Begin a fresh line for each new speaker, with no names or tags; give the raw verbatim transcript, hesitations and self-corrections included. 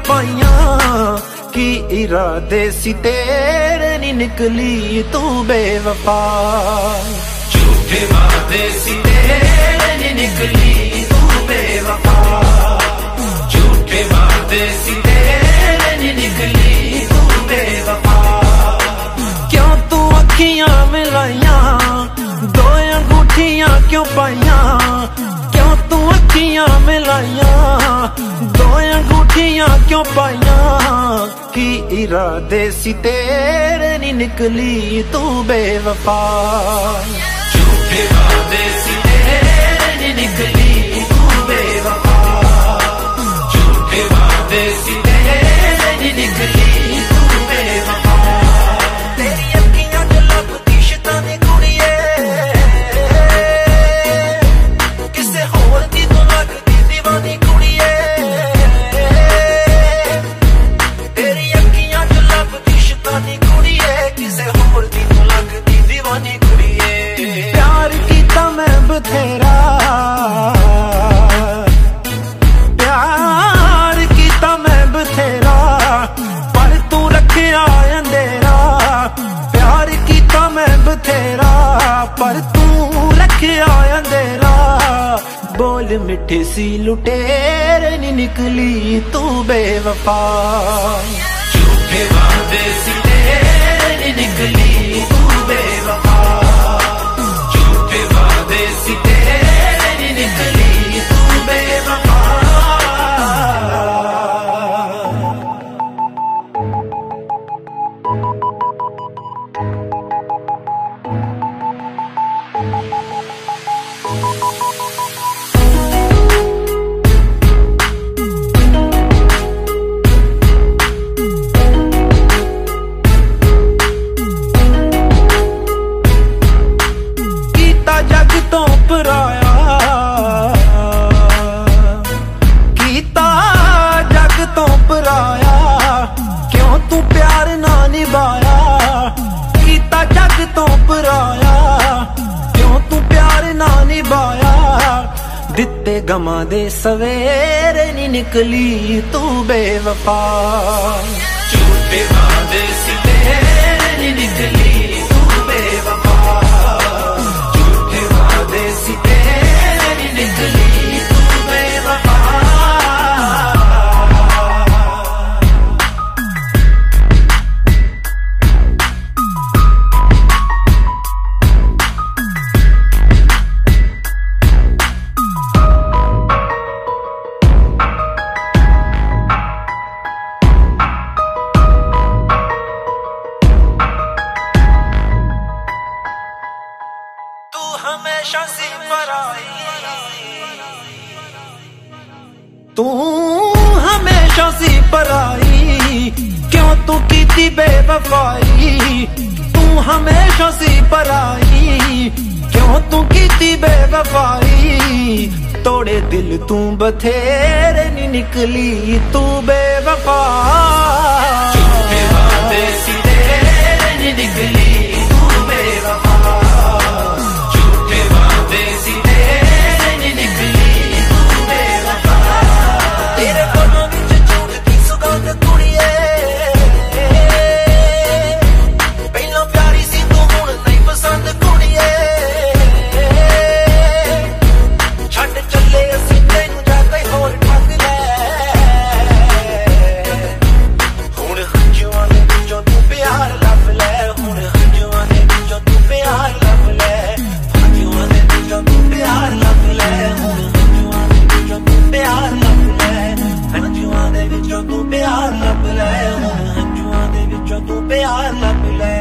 बेवफाइयां की इरादे सी तेरे नी निकली तू बेवफा। झूठे वादे सी तेरे नी निकली तू बेवफा। झूठे वादे सी तेरे नी निकली तू बेवफा। क्यों तू अखियां मिलाइया दो अंगूठियां क्यों पाइया। क्यों तू अखियां मिलाइया दो अंगूठियां क्यों पाइया। की इरादे सी तेरे नी निकली तू बेवफा। झूठे वादे सी तेरे नी निकली तू बेवफा। झूठे वादे सी तेरे नी निकली तू बेवफा। तेरी अखियां च लभदी शैतानी कुड़िए किसे होर दी तू लगदी दीवानी कुड़िए। तेरी अखियां च लभदी शैतानी कुड़िए किसे होर दी तू लगदी दीवानी कुड़िए। प्यार कीता मैं बथेरा प्यार कीता मैं बथेरा पर तू रखिया अंधेरा। प्यार कीता मैं बथेरा पर तू रखिया अंधेरा। बोल मिठे सी लुटेरे नी निकली तू बेवफा। झूठे वादे सी तेरे नी निकली तू बेवफा। झूठे वादे सी तेरे नी निकली तू बेवफा। जग तो पराया कीता जग तो पराया क्यों तू प्यार ना निभाया। कीता जग तो पराया क्यों तू प्यार ना निभाया। दिते गमा दे सवेरे नी निकली तू बेवफा। झूठे वादे सी तेरे नी निकली तू बेवफा। देसी तेरे नी निकली तू बेवफा। हमेशा सी पराई तू हमेशा सी पराई क्यों तू कीती बेवफाई। तू हमेशा सी पराई क्यों तू कीती बेवफाई। तोड़े दिल तू बथेरे नी निकली तू बेवफा। झूठे वादे सी तेरे नी निकली तू बेवफा। देसी तेरे नी निकली तू बेवफा। तेरे कोलों विच झूठदी सुगंध कुड़िए पहला प्यारी सी तू हुण नहीं पसंद कुड़िए। छड्ड चले असीं तैनूं जा कोई होर ठग लै। हुण हंझुआं दे विचों तू प्यार लभ लै। हुण हंझुआं दे विचों तू प्यार लभ लै। तू प्यार लभ लै। हुण हंझुआं दे विचों तू प्यार लभ लै। हंझुआं दे विचों तू प्यार लभ लै। हुण हंझुआं दे विचों तू प्यार लभ लै।